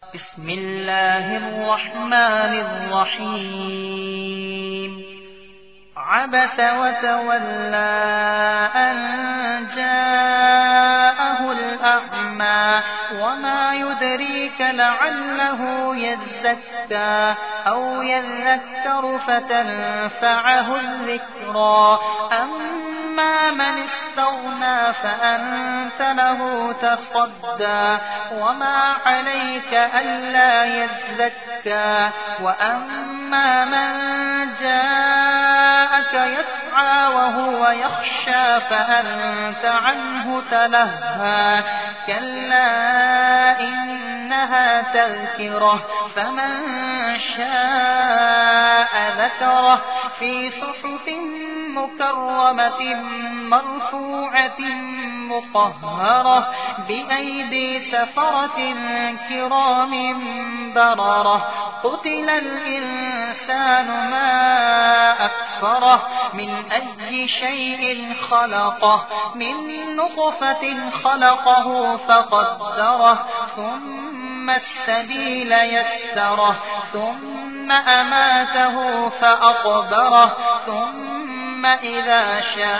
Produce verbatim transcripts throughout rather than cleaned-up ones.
بسم الله الرحمن الرحيم عبس وتولى أن جاءه الأعمى وما يدريك لعله يزكى أو يذكر فتنفعه الذكرى أما من استغنى فأنت له تصدى وما عليك ألا يزكى وأما من جاءك يسعى وهو يخشى فأنت عنه تلهى كلا إنها تذكرة فمن شاء ذكره في صحف مكرمة مرفوعة مطهرة بأيدي سفرة كرام بررة قتل الإنسان ما أكفره من أي شيء خلقه من نطفة خلقه فقدره ثم السبيل يسره ثم أماته فأقبره ثم إذا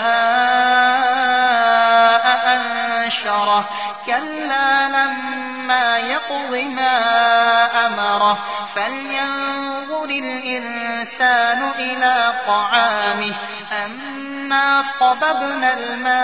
شاء أنشره كلا لما يقض ما أمره فلينظر الإنسان إلى طعامه أنا صببنا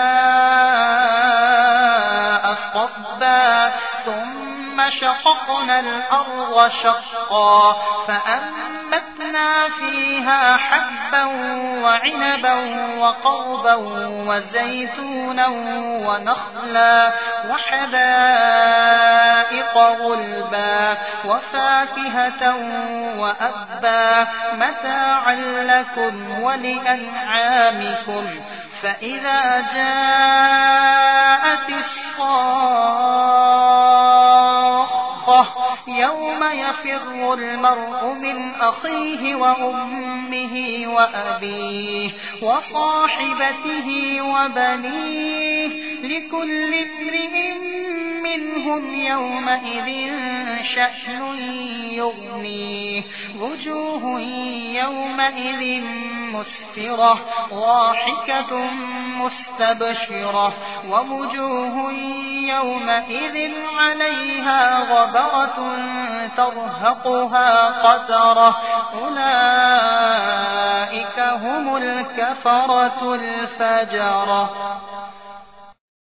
الماء صبا ثم شققنا الأرض شقا فأنبتنا فيها حبا وعنبا وقضبا وزيتونا ونخلا وحدائق غلبا وفاكهة وأبا متاعا لكم ولأنعامكم فإذا جاءت الصاخة يوم يفر المرء من أخيه وأمه وأبيه وصاحبته وبنيه لكل امرئ منهم يومئذ شأن يغنيه وجوه يومئذ مسفرة ضاحكة مستبشرة ووجوه يومئذ عليها غبرة ترهقها قترة أولئك هم الكفرة الفجرة.